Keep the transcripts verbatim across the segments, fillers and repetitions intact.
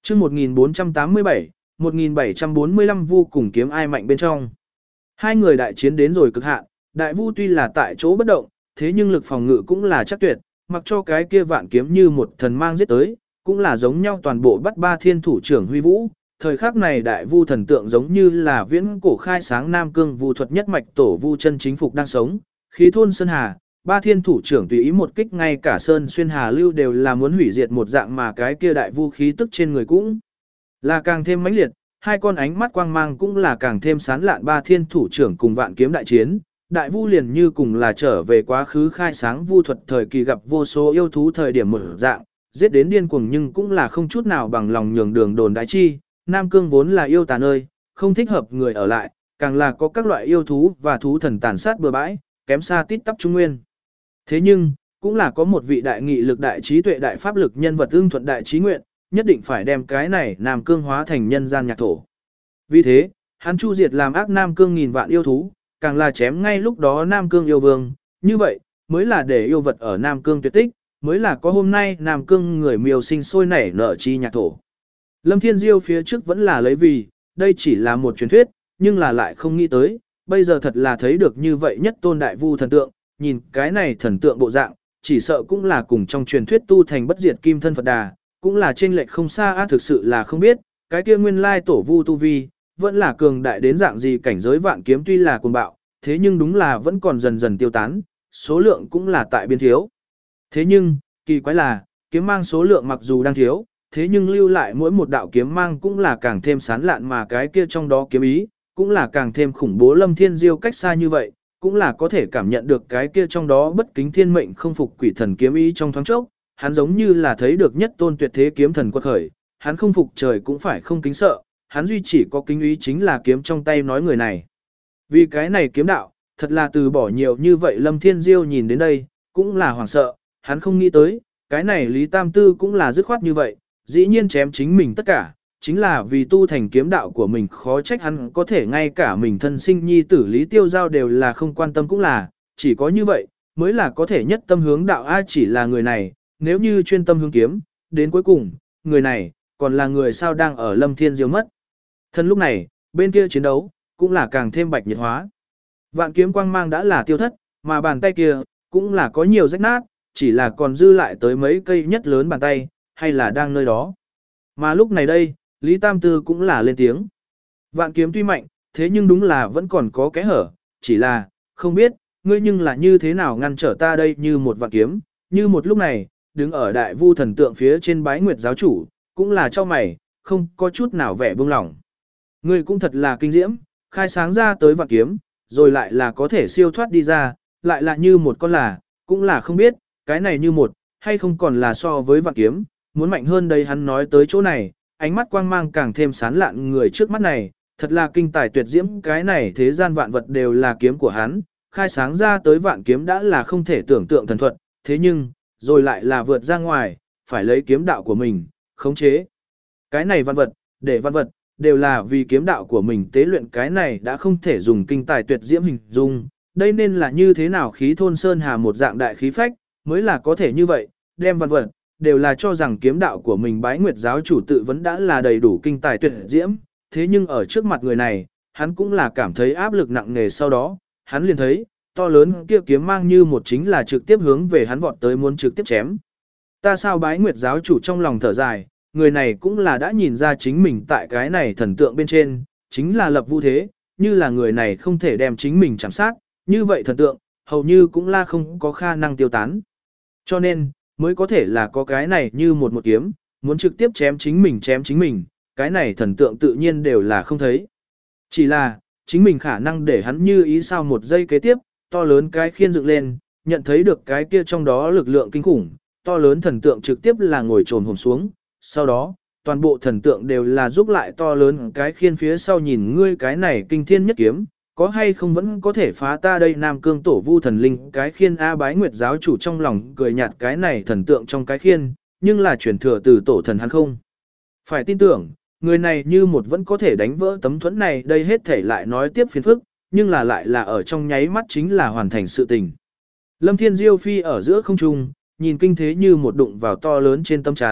chương một nghìn bốn trăm tám mươi bảy, một nghìn bảy trăm bốn mươi lăm vu cùng kiếm ai mạnh bên trong. Hai người đại chiến đến rồi cực hạn, đại vu tuy là tại chỗ bất động, thế nhưng lực phòng ngự cũng là chắc tuyệt, mặc cho cái kia vạn kiếm như một thần mang giết tới, cũng là giống nhau toàn bộ bắt ba thiên thủ trưởng huy vũ. Thời khắc này đại vu thần tượng giống như là viễn cổ khai sáng Nam Cương vu thuật nhất mạch tổ vu chân chính phục đang sống, khí thôn sơn hà, ba thiên thủ trưởng tùy ý một kích ngay cả sơn xuyên hà lưu đều là muốn hủy diệt một dạng, mà cái kia đại vu khí tức trên người cũng là càng thêm mãnh liệt, hai con ánh mắt quang mang cũng là càng thêm sán lạn. Ba thiên thủ trưởng cùng vạn kiếm đại chiến, đại vu liền như cùng là trở về quá khứ khai sáng vu thuật thời kỳ gặp vô số yêu thú thời điểm mở dạng, giết đến điên cuồng nhưng cũng là không chút nào bằng lòng nhường đường đồn đại chi. Nam Cương vốn là yêu tà nơi, không thích hợp người ở lại, càng là có các loại yêu thú và thú thần tàn sát bừa bãi, kém xa tít tắp Trung Nguyên. Thế nhưng, cũng là có một vị đại nghị lực đại trí tuệ đại pháp lực nhân vật ưng thuận đại trí nguyện, nhất định phải đem cái này Nam Cương hóa thành nhân gian nhạc thổ. Vì thế, hắn chu diệt làm ác Nam Cương nghìn vạn yêu thú, càng là chém ngay lúc đó Nam Cương yêu vương, như vậy, mới là để yêu vật ở Nam Cương tuyệt tích, mới là có hôm nay Nam Cương người miêu sinh sôi nảy nở chi nhạc thổ. Lâm Thiên Diêu phía trước vẫn là lấy vì, đây chỉ là một truyền thuyết, nhưng là lại không nghĩ tới, bây giờ thật là thấy được như vậy nhất tôn đại vu thần tượng, nhìn cái này thần tượng bộ dạng, chỉ sợ cũng là cùng trong truyền thuyết tu thành bất diệt kim thân Phật Đà, cũng là chênh lệch không xa á. Thực sự là không biết, cái kia nguyên lai tổ vu tu vi, vẫn là cường đại đến dạng gì. Cảnh giới vạn kiếm tuy là cuồng bạo, thế nhưng đúng là vẫn còn dần dần tiêu tán, số lượng cũng là tại biến thiếu. Thế nhưng, kỳ quái là, kiếm mang số lượng mặc dù đang thiếu, thế nhưng lưu lại mỗi một đạo kiếm mang cũng là càng thêm sán lạn, mà cái kia trong đó kiếm ý, cũng là càng thêm khủng bố. Lâm Thiên Diêu cách xa như vậy, cũng là có thể cảm nhận được cái kia trong đó bất kính thiên mệnh không phục quỷ thần kiếm ý trong thoáng chốc, hắn giống như là thấy được nhất tôn tuyệt thế kiếm thần quật khởi, hắn không phục trời cũng phải không kính sợ, hắn duy chỉ có kính ý chính là kiếm trong tay nói người này. Vì cái này kiếm đạo, thật là từ bỏ nhiều như vậy. Lâm Thiên Diêu nhìn đến đây, cũng là hoảng sợ, hắn không nghĩ tới, cái này Lý Tam Tư cũng là dứt khoát như vậy, dĩ nhiên chém chính mình tất cả, chính là vì tu thành kiếm đạo của mình. Khó trách hắn có thể ngay cả mình thân sinh nhi tử Lý Tiêu Giao đều là không quan tâm, cũng là, chỉ có như vậy, mới là có thể nhất tâm hướng đạo. A chỉ là người này, nếu như chuyên tâm hướng kiếm, đến cuối cùng, người này, còn là người sao đang ở Lâm Thiên Diêu mất. Thân lúc này, bên kia chiến đấu, cũng là càng thêm bạch nhiệt hóa. Vạn kiếm quang mang đã là tiêu thất, mà bàn tay kia, cũng là có nhiều rách nát, chỉ là còn dư lại tới mấy cây nhất lớn bàn tay, hay là đang nơi đó. Mà lúc này đây, Lý Tam Tư cũng là lên tiếng. Vạn kiếm tuy mạnh, thế nhưng đúng là vẫn còn có kẽ hở, chỉ là, không biết, ngươi nhưng là như thế nào ngăn trở ta đây. Như một vạn kiếm, như một lúc này, đứng ở đại vu thần tượng phía trên Bái Nguyệt giáo chủ, cũng là cho mày, không có chút nào vẻ buông lỏng. Ngươi cũng thật là kinh diễm, khai sáng ra tới vạn kiếm, rồi lại là có thể siêu thoát đi ra, lại là như một con là, cũng là không biết, cái này như một, hay không còn là so với vạn kiếm, muốn mạnh hơn đây. Hắn nói tới chỗ này, ánh mắt quang mang càng thêm sán lạn. Người trước mắt này, thật là kinh tài tuyệt diễm, cái này thế gian vạn vật đều là kiếm của hắn, khai sáng ra tới vạn kiếm đã là không thể tưởng tượng thần thuật, thế nhưng, rồi lại là vượt ra ngoài, phải lấy kiếm đạo của mình, khống chế. Cái này vạn vật, để vạn vật, đều là vì kiếm đạo của mình tế luyện, cái này đã không thể dùng kinh tài tuyệt diễm hình dung. Đây nên là như thế nào khí thôn sơn hà một dạng đại khí phách, mới là có thể như vậy, đem vạn vật, đều là cho rằng kiếm đạo của mình. Bái Nguyệt giáo chủ tự vẫn đã là đầy đủ kinh tài tuyệt diễm, thế nhưng ở trước mặt người này, hắn cũng là cảm thấy áp lực nặng nề. Sau đó, hắn liền thấy, to lớn kia kiếm mang như một chính là trực tiếp hướng về hắn vọt tới, muốn trực tiếp chém. Ta sao? Bái Nguyệt giáo chủ trong lòng thở dài, người này cũng là đã nhìn ra chính mình tại cái này thần tượng bên trên, chính là lập vu thế, như là người này không thể đem chính mình chạm sát, như vậy thần tượng, hầu như cũng là không có khả năng tiêu tán. Cho nên, mới có thể là có cái này như một một kiếm, muốn trực tiếp chém chính mình chém chính mình, cái này thần tượng tự nhiên đều là không thấy. Chỉ là, chính mình khả năng để hắn như ý sao. Một giây kế tiếp, to lớn cái khiên dựng lên, nhận thấy được cái kia trong đó lực lượng kinh khủng, to lớn thần tượng trực tiếp là ngồi trồm hổm xuống, sau đó, toàn bộ thần tượng đều là giúp lại to lớn cái khiên phía sau. Nhìn ngươi cái này kinh thiên nhất kiếm, có hay không vẫn có thể phá ta đây Nam Cương tổ vu thần linh cái khiên. A Bái Nguyệt giáo chủ trong lòng cười nhạt, cái này thần tượng trong cái khiên, nhưng là chuyển thừa từ tổ thần hắn không. Phải tin tưởng, người này như một vẫn có thể đánh vỡ tấm thuẫn này. Đây hết thể lại nói tiếp phiền phức, nhưng là lại là ở trong nháy mắt chính là hoàn thành sự tình. Lâm Thiên Diêu phi ở giữa không trung, nhìn kinh thế như một đụng vào to lớn trên tâm chắn,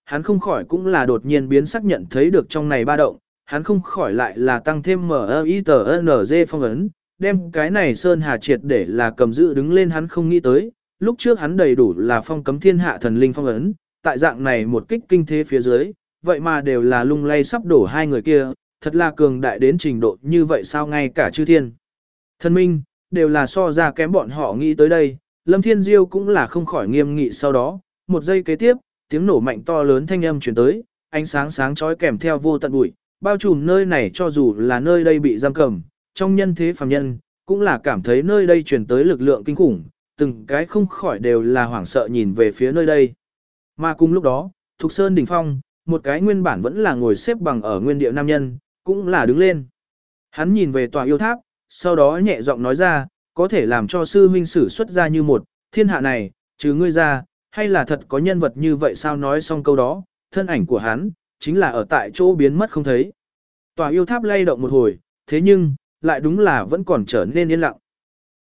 hắn không khỏi cũng là đột nhiên biến sắc nhận thấy được trong này ba động, hắn không khỏi lại là tăng thêm M E I T N G phong ấn, đem cái này Sơn Hà triệt để là cầm giữ đứng lên hắn không nghĩ tới, lúc trước hắn đầy đủ là phong cấm thiên hạ thần linh phong ấn, tại dạng này một kích kinh thế phía dưới, vậy mà đều là lung lay sắp đổ hai người kia, thật là cường đại đến trình độ như vậy sao ngay cả chư thiên. Thần minh, đều là so ra kém bọn họ nghĩ tới đây, Lâm Thiên Diêu cũng là không khỏi nghiêm nghị sau đó, một giây kế tiếp, tiếng nổ mạnh to lớn thanh âm truyền tới, ánh sáng sáng chói kèm theo vô tận bụi, bao trùm nơi này cho dù là nơi đây bị giam cầm, trong nhân thế phàm nhân, cũng là cảm thấy nơi đây truyền tới lực lượng kinh khủng, từng cái không khỏi đều là hoảng sợ nhìn về phía nơi đây. Mà cùng lúc đó, Thục Sơn đỉnh phong, một cái nguyên bản vẫn là ngồi xếp bằng ở nguyên địa nam nhân, cũng là đứng lên. Hắn nhìn về tòa yêu tháp, sau đó nhẹ giọng nói ra, có thể làm cho sư huynh sử xuất ra như một, thiên hạ này, trừ ngươi ra, hay là thật có nhân vật như vậy sao nói xong câu đó, thân ảnh của hắn, chính là ở tại chỗ biến mất không thấy. Tòa yêu tháp lay động một hồi, thế nhưng, lại đúng là vẫn còn trở nên yên lặng.